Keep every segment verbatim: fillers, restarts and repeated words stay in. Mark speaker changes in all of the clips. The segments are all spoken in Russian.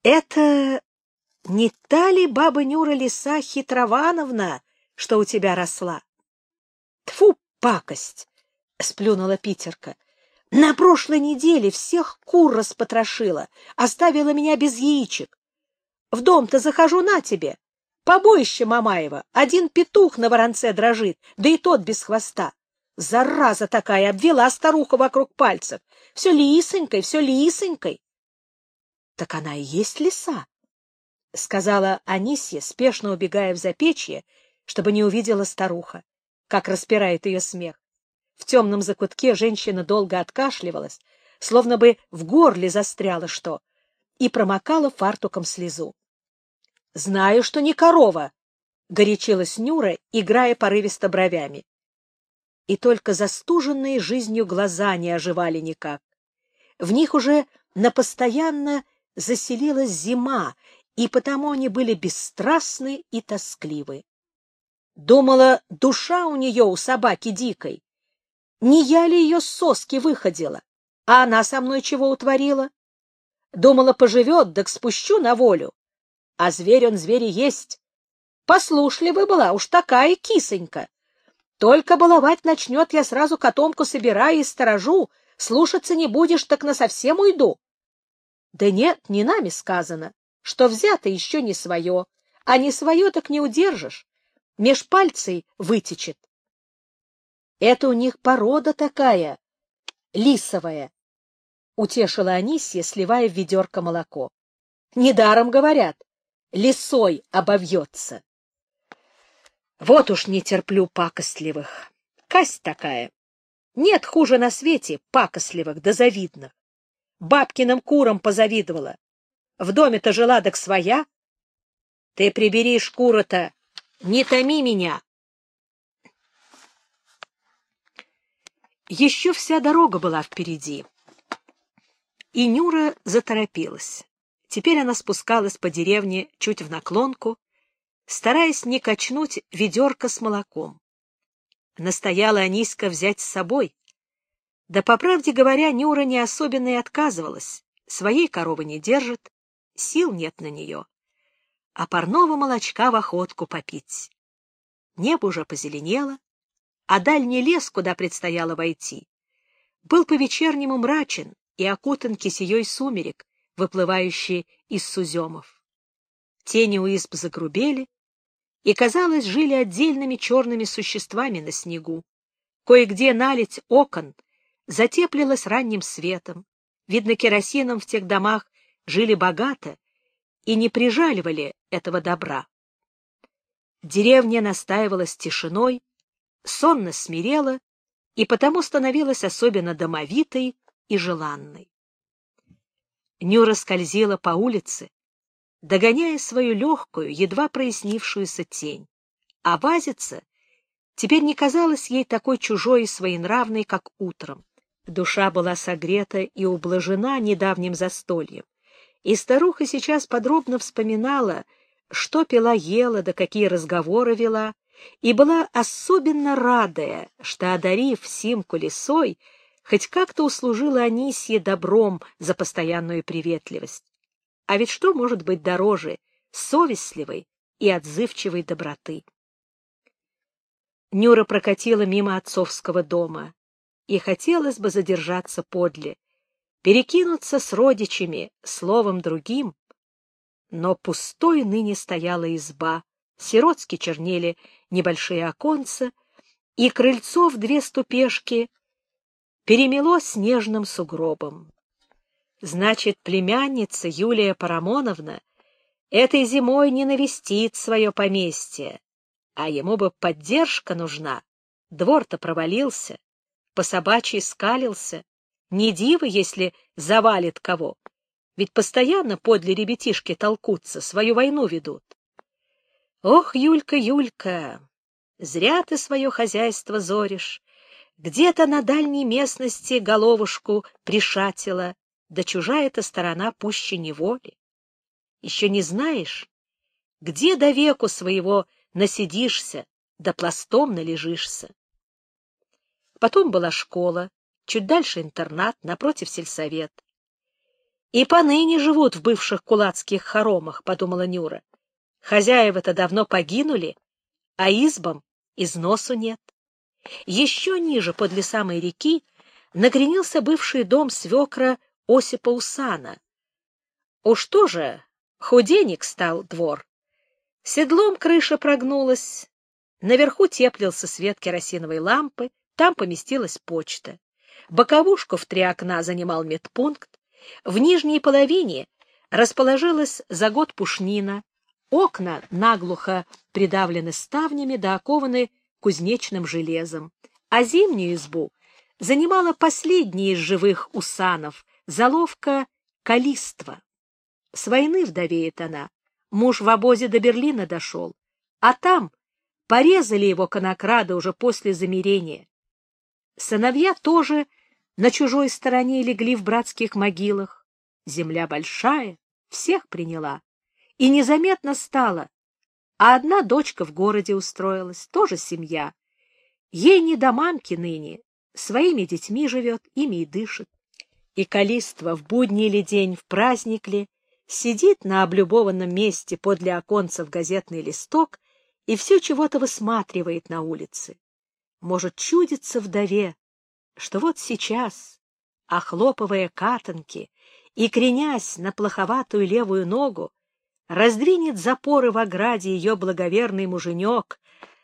Speaker 1: Это не та ли баба Нюра Лиса Хитровановна, что у тебя росла? Тьфу, пакость! — сплюнула Питерка. На прошлой неделе всех кур распотрошила, оставила меня без яичек. В дом-то захожу, на тебе. Побоище Мамаева, один петух на воронце дрожит, да и тот без хвоста. Зараза такая, обвела старуха вокруг пальцев. Все лисонькой, все лисонькой. — Так она и есть лиса, — сказала Анисья, спешно убегая в запечье, чтобы не увидела старуха, как распирает ее смех. В темном закутке женщина долго откашливалась, словно бы в горле застряло что, и промокала фартуком слезу. — Знаю, что не корова, — горячилась Нюра, играя порывисто бровями. И только застуженные жизнью глаза не оживали никак. В них уже напостоянно заселилась зима, и потому они были бесстрастны и тоскливы. Думала, душа у нее у собаки дикой. Не я ли ее с соски выходила, а она со мной чего утворила? Думала, поживет, так спущу на волю. А зверь он зверь и есть. Послушливая была, уж такая кисонька. Только баловать начнет, я сразу котомку собираю и сторожу. Слушаться не будешь, так насовсем уйду. Да нет, не нами сказано, что взято еще не свое, а не свое так не удержишь. Меж пальцей вытечет. Это у них порода такая, лисовая, — утешила Анисья, сливая в ведерко молоко. Недаром говорят, лисой обовьется. Вот уж не терплю пакостливых. Касть такая. Нет хуже на свете пакостливых да завидных. Бабкиным курам позавидовала. В доме-то жила, так своя. Ты прибери шкуру-то, не томи меня. Еще вся дорога была впереди, и Нюра заторопилась. Теперь она спускалась по деревне чуть в наклонку, стараясь не качнуть ведерко с молоком. Настояла Аниська взять с собой. Да, по правде говоря, Нюра не особенно и отказывалась. Своей коровы не держит, сил нет на нее. А парного молочка в охотку попить. Небо уже позеленело, а дальний лес, куда предстояло войти, был по-вечернему мрачен и окутан кисеей сумерек, выплывающей из суземов. Тени у изб загрубели и, казалось, жили отдельными черными существами на снегу. Кое-где наледь окон затеплилась ранним светом. Видно, керосином в тех домах жили богато и не прижаливали этого добра. Деревня настаивалась тишиной, сонно смирела и потому становилась особенно домовитой и желанной. Нюра скользила по улице, догоняя свою легкую, едва прояснившуюся тень, а Вазица теперь не казалась ей такой чужой и своенравной, как утром. Душа была согрета и ублажена недавним застольем, и старуха сейчас подробно вспоминала, что пила-ела, да какие разговоры вела, и была особенно радая, что, одарив Симку лисой, хоть как-то услужила Анисье добром за постоянную приветливость. А ведь что может быть дороже совестливой и отзывчивой доброты? Нюра прокатила мимо отцовского дома, и хотелось бы задержаться подле, перекинуться с родичами словом другим, но пустой ныне стояла изба, сиротски чернели небольшие оконца, и крыльцо в две ступешки перемело снежным сугробом. Значит, племянница Юлия Парамоновна этой зимой не навестит свое поместье, а ему бы поддержка нужна. Двор-то провалился, по собачьи скалился. Не диво, если завалит кого, ведь постоянно подле ребятишки толкутся, свою войну ведут. Ох, Юлька, Юлька, зря ты свое хозяйство зоришь. Где-то на дальней местности головушку пришатила, да чужая-то сторона пуще неволи. Еще не знаешь, где до веку своего насидишься, да пластом належишься. Потом была школа, чуть дальше интернат, напротив сельсовет. И поныне живут в бывших кулацких хоромах, — подумала Нюра. Хозяева-то давно погинули, а избам износу нет. Еще ниже, подле самой реки, накренился бывший дом свекра Осипа Усана. Уж тоже худенек стал двор. Седлом крыша прогнулась, наверху теплился свет керосиновой лампы, там поместилась почта. Боковушку в три окна занимал медпункт, в нижней половине расположилась за год пушнина, окна наглухо придавлены ставнями да окованы кузнечным железом, а зимнюю избу занимала последняя из живых усанов, заловка Калиства. С войны вдовеет она, муж в обозе до Берлина дошел, а там порезали его конокрады уже после замирения. Сыновья тоже на чужой стороне легли в братских могилах. Земля большая, всех приняла, и незаметно стало, а одна дочка в городе устроилась, тоже семья. Ей не до мамки ныне, своими детьми живет, ими и дышит. И Калиства в будний ли день, в праздник ли, сидит на облюбованном месте подле оконца в газетный листок и все чего-то высматривает на улице. Может, чудится вдове, что вот сейчас, охлопывая катанки и кренясь на плоховатую левую ногу, раздвинет запоры в ограде ее благоверный муженек.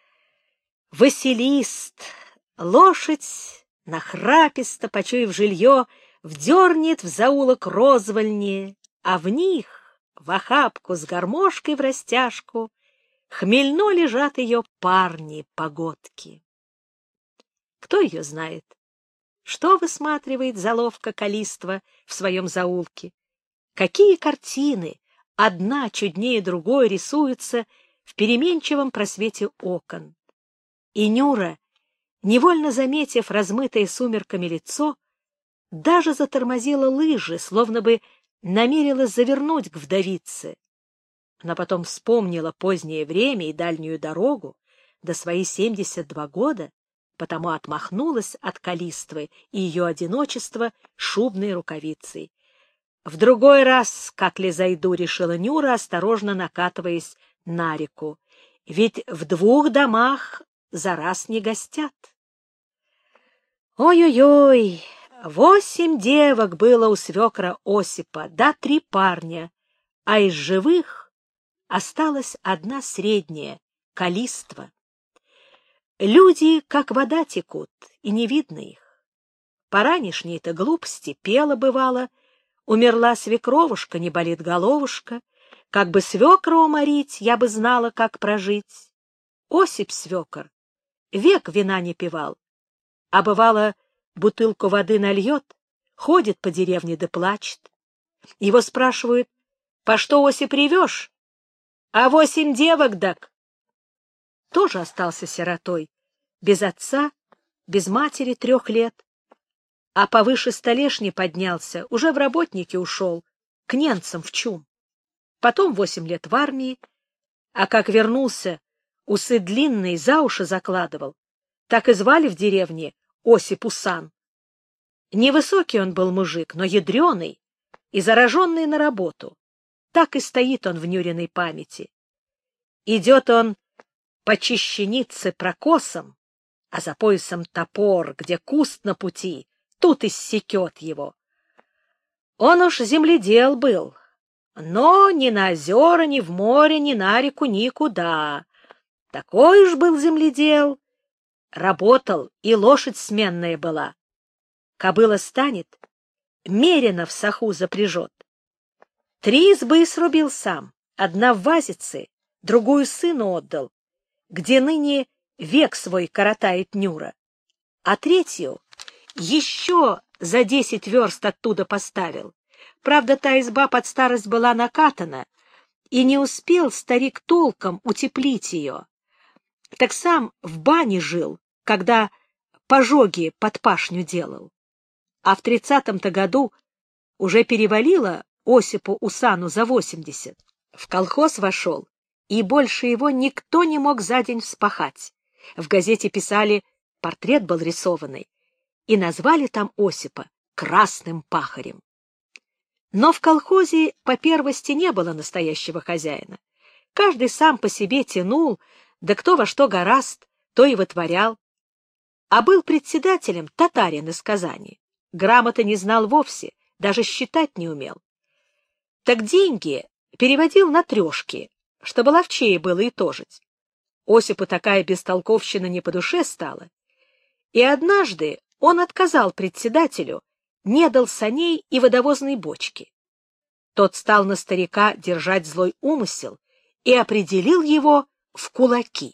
Speaker 1: Василист, лошадь, нахраписто, почуяв жилье, вдернет в заулок розвальни, а в них, в охапку с гармошкой в растяжку, хмельно лежат ее парни-погодки. Кто ее знает? Что высматривает заловка Калиства в своем заулке? Какие картины, одна чуднее другой, рисуются в переменчивом просвете окон? И Нюра, невольно заметив размытое сумерками лицо, даже затормозила лыжи, словно бы намерилась завернуть к вдовице. Но потом вспомнила позднее время и дальнюю дорогу до свои семьдесят два года, потому отмахнулась от Калиствы и ее одиночества шубной рукавицей. В другой раз, как ли зайду, решила Нюра, осторожно накатываясь на реку. Ведь в двух домах за раз не гостят. Ой-ой-ой, восемь девок было у свекра Осипа, да три парня, а из живых осталась одна средняя — Калиства. Люди, как вода, текут, и не видно их. По ранешней-то глупости пела бывало, умерла свекровушка, не болит головушка, как бы свекра уморить, я бы знала, как прожить. Осип свекор век вина не пивал, а бывало, бутылку воды нальет, ходит по деревне да плачет. Его спрашивают: по что, Осип, ревешь? А восемь девок дак. Тоже остался сиротой, без отца, без матери трех лет, а повыше столешни поднялся, уже в работники ушел, к немцам в чум. Потом восемь лет в армии, а как вернулся, усы длинные за уши закладывал, так и звали в деревне Осип Усан. Невысокий он был мужик, но ядреный и зараженный на работу. Так и стоит он в Нюриной памяти. Идет он по чищенице прокосом, а за поясом топор, где куст на пути, тут иссекет его. Он уж земледел был, но ни на озера, ни в море, ни на реку, никуда. Такой уж был земледел, работал, и лошадь сменная была. Кобыла станет, мерено в саху запряжет. Три избы срубил сам, одна в Вазице, другую сыну отдал, где ныне век свой коротает Нюра, а третью еще за десять верст оттуда поставил. Правда, та изба под старость была накатана, и не успел старик толком утеплить ее. Так сам в бане жил, когда пожоги под пашню делал. А в тридцатом-то году уже перевалило Осипу Усану за восемьдесят. В колхоз вошел, и больше его никто не мог за день вспахать. В газете писали, портрет был рисованный, и назвали там Осипа красным пахарем. Но в колхозе по первости не было настоящего хозяина. Каждый сам по себе тянул, да кто во что горазд, то и вытворял. А был председателем татарин из Казани. Грамоты не знал вовсе, даже считать не умел. Так деньги переводил на трешки, чтобы ловчее было и тожить. Осипу такая бестолковщина не по душе стала. И однажды он отказал председателю, не дал саней и водовозной бочки. Тот стал на старика держать злой умысел и определил его в кулаки.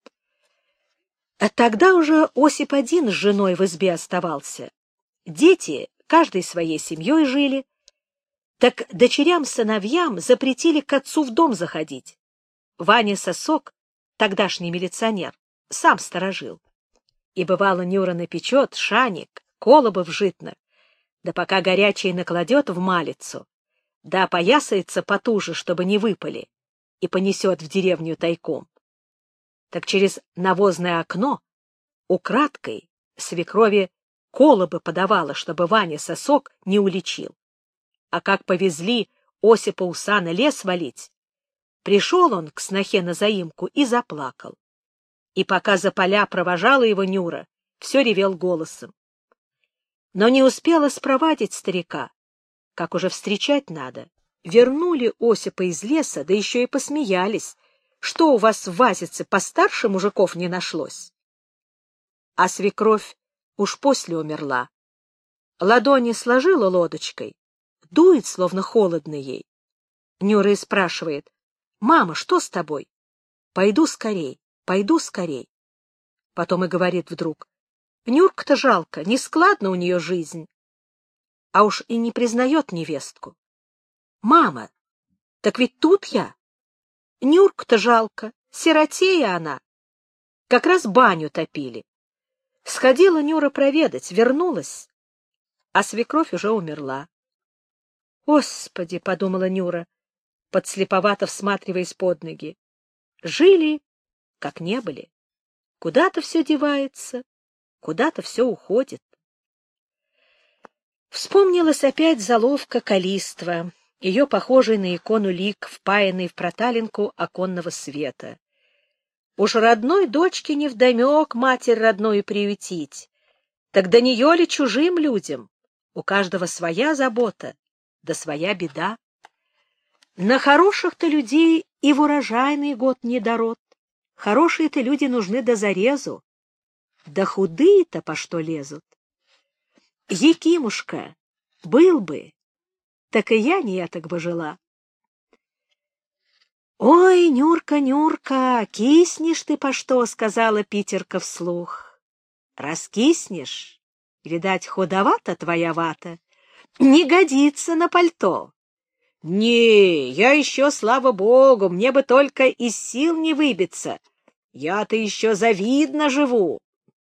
Speaker 1: А тогда уже Осип один с женой в избе оставался. Дети каждой своей семьей жили. Так дочерям-сыновьям запретили к отцу в дом заходить. Ваня Сосок, тогдашний милиционер, сам сторожил. И бывало, Нюра напечет шаник, колобов житных, да пока горячий накладет в малицу, да опоясается потуже, чтобы не выпали, и понесет в деревню тайком. Так через навозное окно украдкой свекрови колобы подавала, чтобы Ваня Сосок не уличил. А как повезли Осипа Уса на лес валить, пришел он к снохе на заимку и заплакал. И пока за поля провожала его Нюра, все ревел голосом. Но не успела спровадить старика, как уже встречать надо. Вернули Осипа из леса, да еще и посмеялись. Что у вас в Вазице постарше мужиков не нашлось? А свекровь уж после умерла. Ладони сложила лодочкой, дует, словно холодно ей. Нюра и спрашивает: «Мама, что с тобой?» «Пойду скорей, пойду скорей». Потом и говорит вдруг: «Нюрка-то жалко, нескладна у нее жизнь». А уж и не признает невестку. «Мама, так ведь тут я. Нюрку-то жалко, сиротея она. Как раз баню топили. Сходила Нюра проведать, вернулась, а свекровь уже умерла». «Господи!» — подумала Нюра, подслеповато всматриваясь под ноги. «Жили, как не были. Куда-то все девается, куда-то все уходит». Вспомнилась опять заловка Калиства, ее похожий на икону лик, впаянный в проталинку оконного света. Уж родной дочке невдомек матерь родную приютить, так до нее ли чужим людям? У каждого своя забота, да своя беда. На хороших-то людей и в урожайный год не дород. Хорошие-то люди нужны до зарезу, да худые-то по что лезут. Якимушка, был бы, так и я не так бы жила. «Ой, Нюрка, Нюрка, киснешь ты по что?» — сказала Питерка вслух. «Раскиснешь, видать, худовата твоя вата, не годится на пальто». «Не, я еще, слава богу, мне бы только из сил не выбиться. Я-то еще завидно живу».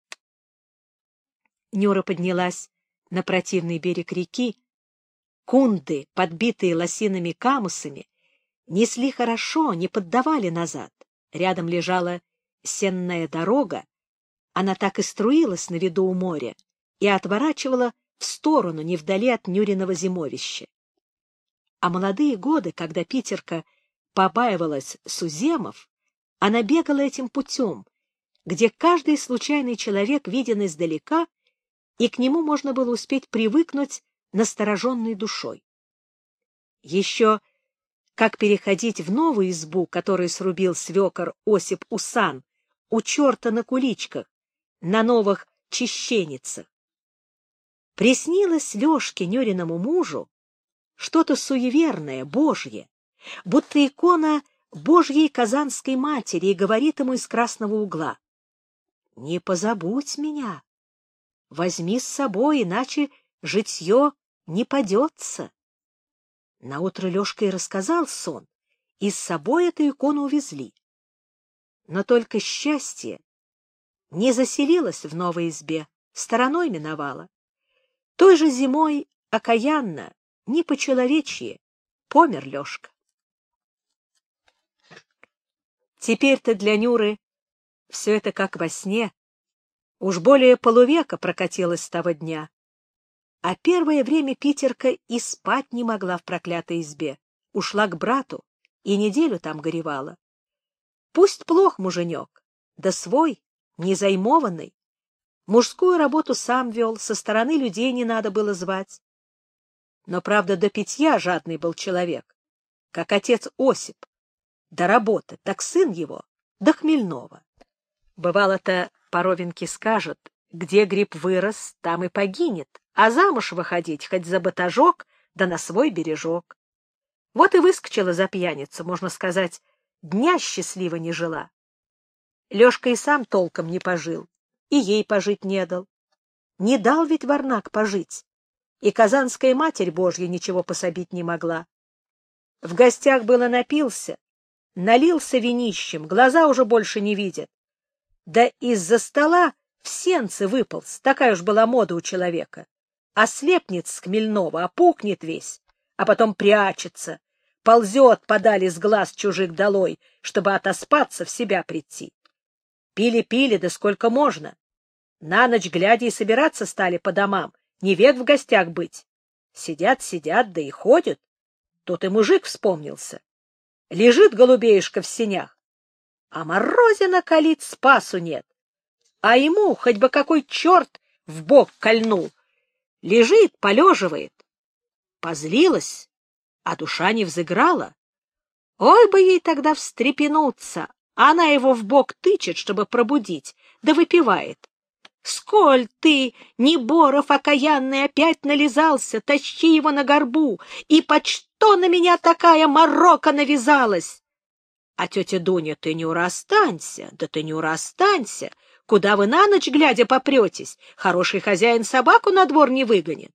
Speaker 1: Нюра поднялась на противный берег реки. Кунды, подбитые лосиными камусами, несли хорошо, не поддавали назад. Рядом лежала сенная дорога, она так и струилась на виду у моря и отворачивала в сторону, не вдали от Нюриного зимовища. А молодые годы, когда Питерка побаивалась суземов, она бегала этим путем, где каждый случайный человек виден издалека, и к нему можно было успеть привыкнуть настороженной душой. Еще как переходить в новую избу, которую срубил свекор Осип Усан, у черта на куличках, на новых чищеницах. Приснилось Лешке, Нюриному мужу, что-то суеверное, божье, будто икона Божьей Казанской Матери, и говорит ему из красного угла: «Не позабудь меня, возьми с собой, иначе житье не падется». Наутро Лешка и рассказал сон, и с собой эту икону увезли. Но только счастье не заселилось в новой избе, стороной миновало. Той же зимой окаянно, не по-человечьи, помер Лешка. Теперь-то для Нюры все это как во сне. Уж более полувека прокатилось с того дня. А первое время Питерка и спать не могла в проклятой избе. Ушла к брату и неделю там горевала. Пусть плох муженек, да свой, незаймованный. Мужскую работу сам вел, со стороны людей не надо было звать. Но, правда, до питья жадный был человек, как отец Осип. До работы, так сын его, до хмельного. Бывало-то Паровенки скажет, где гриб вырос, там и погинет, а замуж выходить хоть за батажок, да на свой бережок. Вот и выскочила за пьяницу, можно сказать, дня счастливо не жила. Лёшка и сам толком не пожил, и ей пожить не дал. Не дал ведь Варнак пожить, и Казанская Матерь Божья ничего пособить не могла. В гостях было напился, налился винищем, глаза уже больше не видят. Да из-за стола в сенцы выполз, такая уж была мода у человека. Ослепнет с хмельного, опухнет весь, а потом прячется, ползет подали с глаз чужих долой, чтобы отоспаться, в себя прийти. Пили-пили, да сколько можно. На ночь глядя и собираться стали по домам, не век в гостях быть. Сидят-сидят, да и ходят. Тут и мужик вспомнился. Лежит голубеюшка в сенях, а морозина калит, спасу нет. А ему хоть бы какой черт в бок кольнул. Лежит, полеживает. Позлилась, а душа не взыграла. Ой бы ей тогда встрепенуться. Она его в бок тычет, чтобы пробудить, да выпивает. Сколь ты, Неборов окаянный, опять нализался, тащи его на горбу, и по что на меня такая морока навязалась? А тетя Дуня, ты не урастанься, да ты не урастанься, куда вы на ночь глядя попретесь, хороший хозяин собаку на двор не выгонит.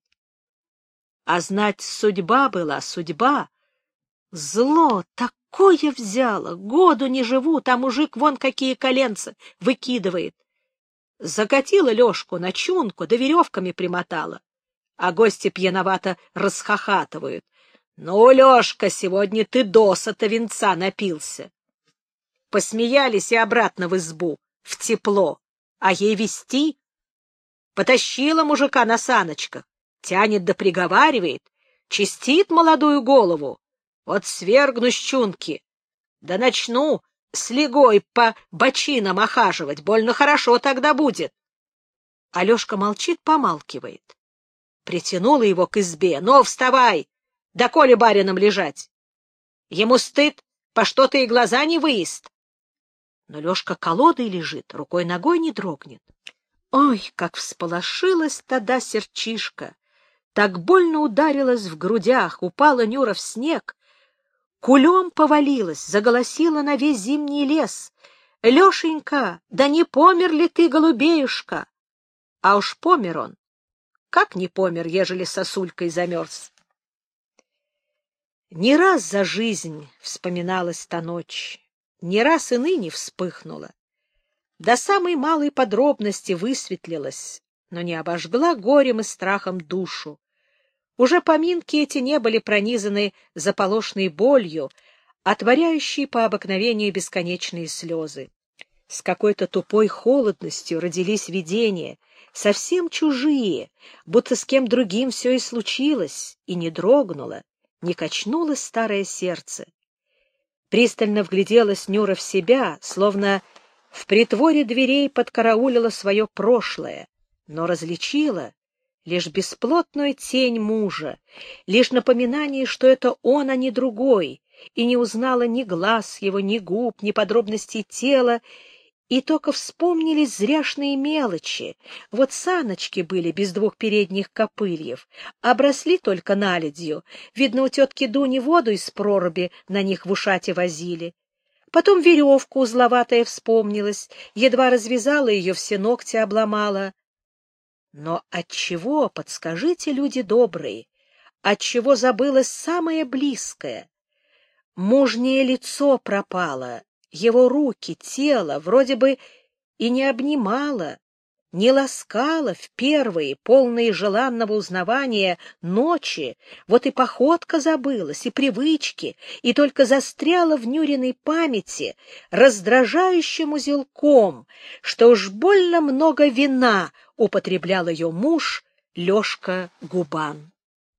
Speaker 1: А знать, судьба была, судьба. Зло такое взяло, году не живут, а мужик вон какие коленца выкидывает. Закатила Лёшку на чунку, да веревками примотала. А гости пьяновато расхохатывают. Ну, Лёшка, сегодня ты досыта винца напился. Посмеялись и обратно в избу, в тепло. А ей вести? Потащила мужика на саночках, тянет да приговаривает, чистит молодую голову. Вот свергну с чунки, да начну с легой по бочинам охаживать, больно хорошо тогда будет. Алёшка молчит, помалкивает. Притянула его к избе. Ну, вставай, доколе барином лежать. Ему стыд, по что ты и глаза не выезд. Но Лёшка колодой лежит, рукой-ногой не дрогнет. Ой, как всполошилась тогда серчишка! Так больно ударилась в грудях, упала Нюра в снег, кулем повалилась, заголосила на весь зимний лес. Лешенька, да не помер ли ты, голубеюшка? А уж помер он. Как не помер, ежели сосулькой замерз? Не раз за жизнь вспоминалась та ночь, не раз и ныне вспыхнула. До самой малой подробности высветлилась, но не обожгла горем и страхом душу. Уже поминки эти не были пронизаны заполошной болью, отворяющей по обыкновению бесконечные слезы. С какой-то тупой холодностью родились видения, совсем чужие, будто с кем другим все и случилось, и не дрогнуло, не качнулось старое сердце. Пристально вгляделась Нюра в себя, словно в притворе дверей подкараулила свое прошлое, но различила лишь бесплотную тень мужа, лишь напоминание, что это он, а не другой, и не узнала ни глаз его, ни губ, ни подробностей тела, и только вспомнились зряшные мелочи. Вот саночки были без двух передних копыльев, обросли только наледью. Видно, у тетки Дуни воду из проруби на них в ушате возили. Потом веревка узловатая вспомнилась, едва развязала ее, все ногти обломала. Но отчего, подскажите, люди добрые, отчего забылось самое близкое? Мужнее лицо пропало, его руки, тело вроде бы и не обнимало, не ласкало в первые, полные желанного узнавания ночи, вот и походка забылась, и привычки, и только застряла в Нюриной памяти раздражающим узелком, что уж больно много вина употреблял ее муж Лёшка Губан.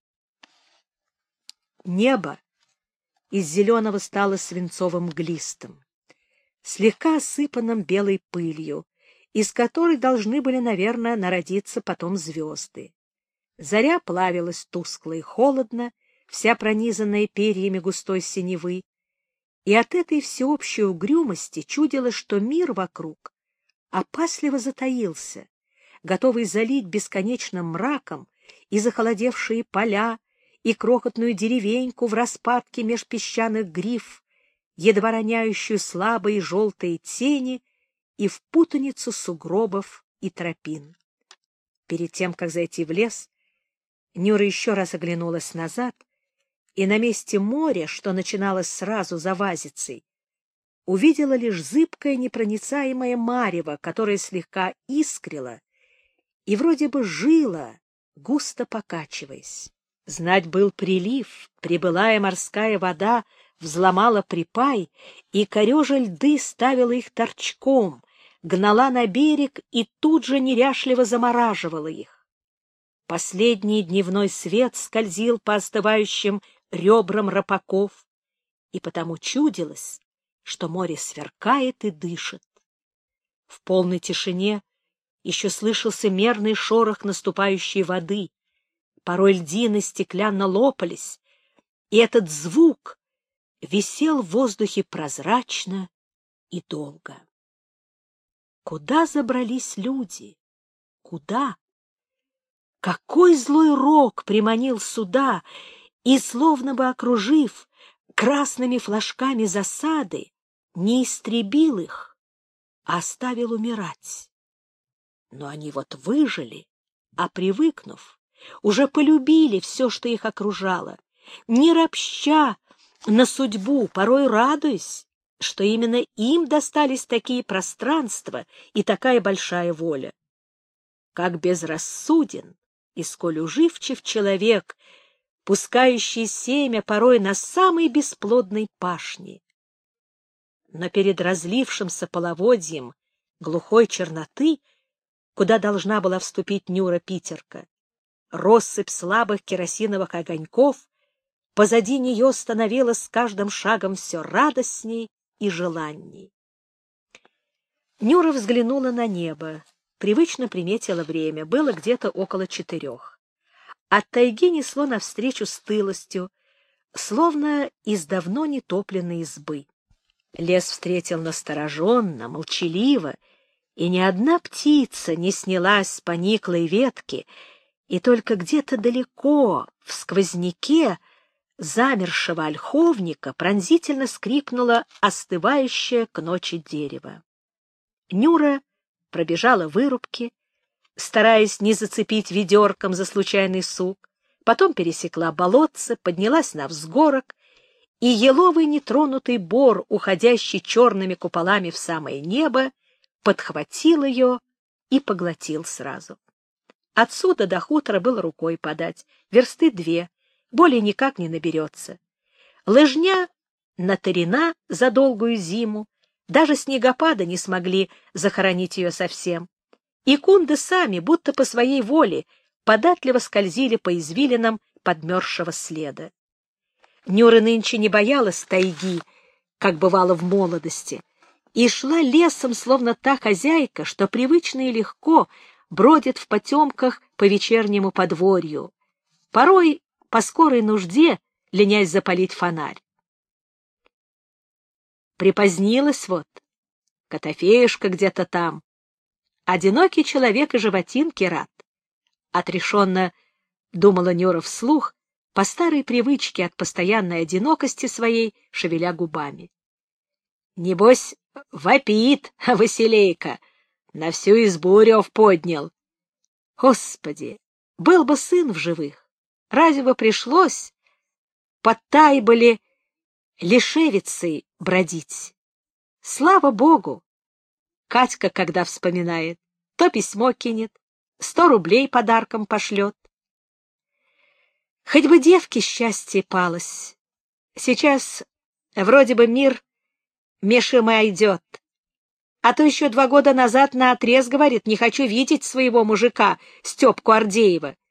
Speaker 1: Небо из зеленого стало свинцово-мглистым, слегка осыпанным белой пылью, из которой должны были, наверное, народиться потом звезды. Заря плавилась тускло и холодно, вся пронизанная перьями густой синевы, и от этой всеобщей угрюмости чудилось, что мир вокруг опасливо затаился, готовый залить бесконечным мраком и захолодевшие поля, и крохотную деревеньку в распадке меж песчаных гриф, едва роняющую слабые желтые тени, и в путаницу сугробов и тропин. Перед тем, как зайти в лес, Нюра еще раз оглянулась назад, и на месте моря, что начиналось сразу за Вазицей, увидела лишь зыбкое непроницаемое марево, которое слегка искрило и вроде бы жило, густо покачиваясь. Знать был прилив, прибылая морская вода взломала припай, и корежа льды ставила их торчком, гнала на берег и тут же неряшливо замораживала их. Последний дневной свет скользил по остывающим ребрам рапаков, и потому чудилось, что море сверкает и дышит. В полной тишине еще слышался мерный шорох наступающей воды, порой льдины стеклянно лопались, и этот звук висел в воздухе прозрачно и долго. Куда забрались люди? Куда? Какой злой рок приманил сюда и, словно бы окружив красными флажками засады, не истребил их, а оставил умирать? Но они вот выжили, а, привыкнув, уже полюбили все, что их окружало, не ропща на судьбу, порой радуясь, что именно им достались такие пространства и такая большая воля. Как безрассуден и сколь уживчив человек, пускающий семя порой на самой бесплодной пашне. Но перед разлившимся половодьем глухой черноты, куда должна была вступить Нюра-Питерка, россыпь слабых керосиновых огоньков позади нее становилась с каждым шагом все радостней и желанней. Нюра взглянула на небо, привычно приметила время, было где-то около четырех. От тайги несло навстречу стылостью, словно из давно нетопленной избы. Лес встретил настороженно, молчаливо, и ни одна птица не снялась с пониклой ветки, и только где-то далеко, в сквозняке замершего ольховника, пронзительно скрипнуло остывающее к ночи дерево. Нюра пробежала вырубки, стараясь не зацепить ведерком за случайный сук, потом пересекла болотце, поднялась на взгорок, и еловый нетронутый бор, уходящий черными куполами в самое небо, подхватил ее и поглотил сразу. Отсюда до хутора было рукой подать, версты две, более никак не наберется. Лыжня натарена за долгую зиму, даже снегопады не смогли захоронить ее совсем. И кунды сами, будто по своей воле, податливо скользили по извилинам подмерзшего следа. Нюра нынче не боялась тайги, как бывало в молодости, и шла лесом, словно та хозяйка, что привычно и легко бродит в потемках по вечернему подворью, порой по скорой нужде ленясь запалить фонарь. Припозднилась вот, Котофеюшка где-то там. Одинокий человек и животинки рад. Отрешенно думала Нюра вслух, по старой привычке от постоянной одинокости своей, шевеля губами. Небось, вопит Василейка, на всю избу рев поднял. Господи, был бы сын в живых, разве бы пришлось под Тайболи лишевицей бродить? Слава Богу! Катька, когда вспоминает, то письмо кинет, сто рублей подарком пошлет. Хоть бы девке счастье палось. Сейчас вроде бы мир мешимо идет. А то еще два года назад наотрез говорит, не хочу видеть своего мужика, Степку Ардеева.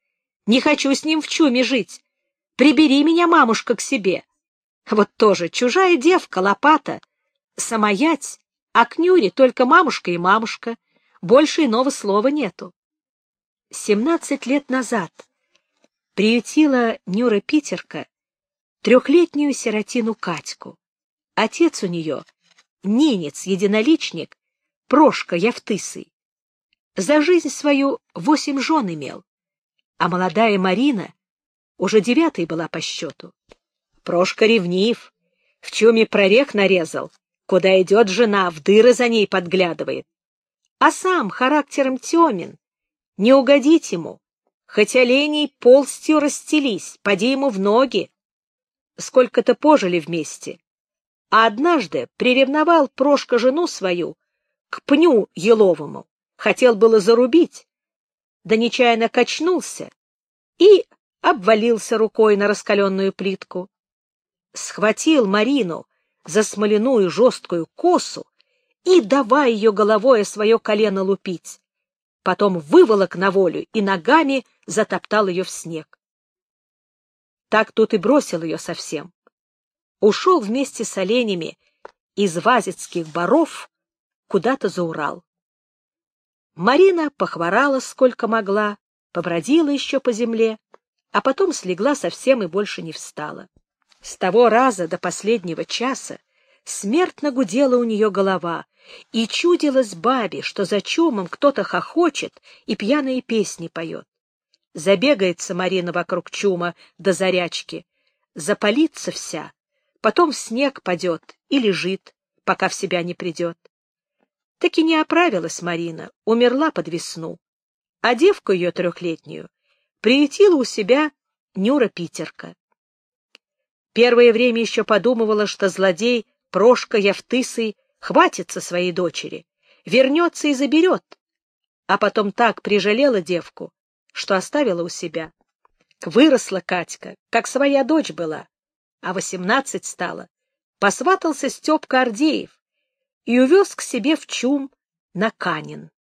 Speaker 1: Не хочу с ним в чуме жить. Прибери меня, мамушка, к себе. Вот тоже чужая девка, лопата, самоять, а к Нюре только мамушка и мамушка. Больше иного слова нету. Семнадцать лет назад приютила Нюра Питерка трехлетнюю сиротину Катьку. Отец у нее — ненец, единоличник, Прошка Явтысый. За жизнь свою восемь жен имел, а молодая Марина уже девятой была по счету. Прошка ревнив, в чуме прорех нарезал, куда идет жена, в дыры за ней подглядывает. А сам характером темен, не угодить ему, хоть оленей полстью расстелись, поди ему в ноги. Сколько-то пожили вместе, а однажды приревновал Прошка жену свою к пню еловому, хотел было зарубить, да нечаянно качнулся и обвалился рукой на раскаленную плитку. Схватил Марину за смоляную жесткую косу и давай ее головой о свое колено лупить. Потом выволок на волю и ногами затоптал ее в снег. Так тут и бросил ее совсем. Ушел вместе с оленями из Вазецких боров куда-то за Урал. Марина похворала сколько могла, побродила еще по земле, а потом слегла совсем и больше не встала. С того раза до последнего часа смертно гудела у нее голова, и чудилось бабе, что за чумом кто-то хохочет и пьяные песни поет. Забегается Марина вокруг чума до зарячки, запалится вся, потом в снег падет и лежит, пока в себя не придет. Так и не оправилась Марина, умерла под весну, а девку ее трехлетнюю приютила у себя Нюра Питерка. Первое время еще подумывала, что злодей Прошка Явтысый хватится своей дочери, вернется и заберет, а потом так прижалела девку, что оставила у себя. Выросла Катька, как своя дочь была, а восемнадцать стала. Посватался Степка Ордеев и увез к себе в чум на Канин.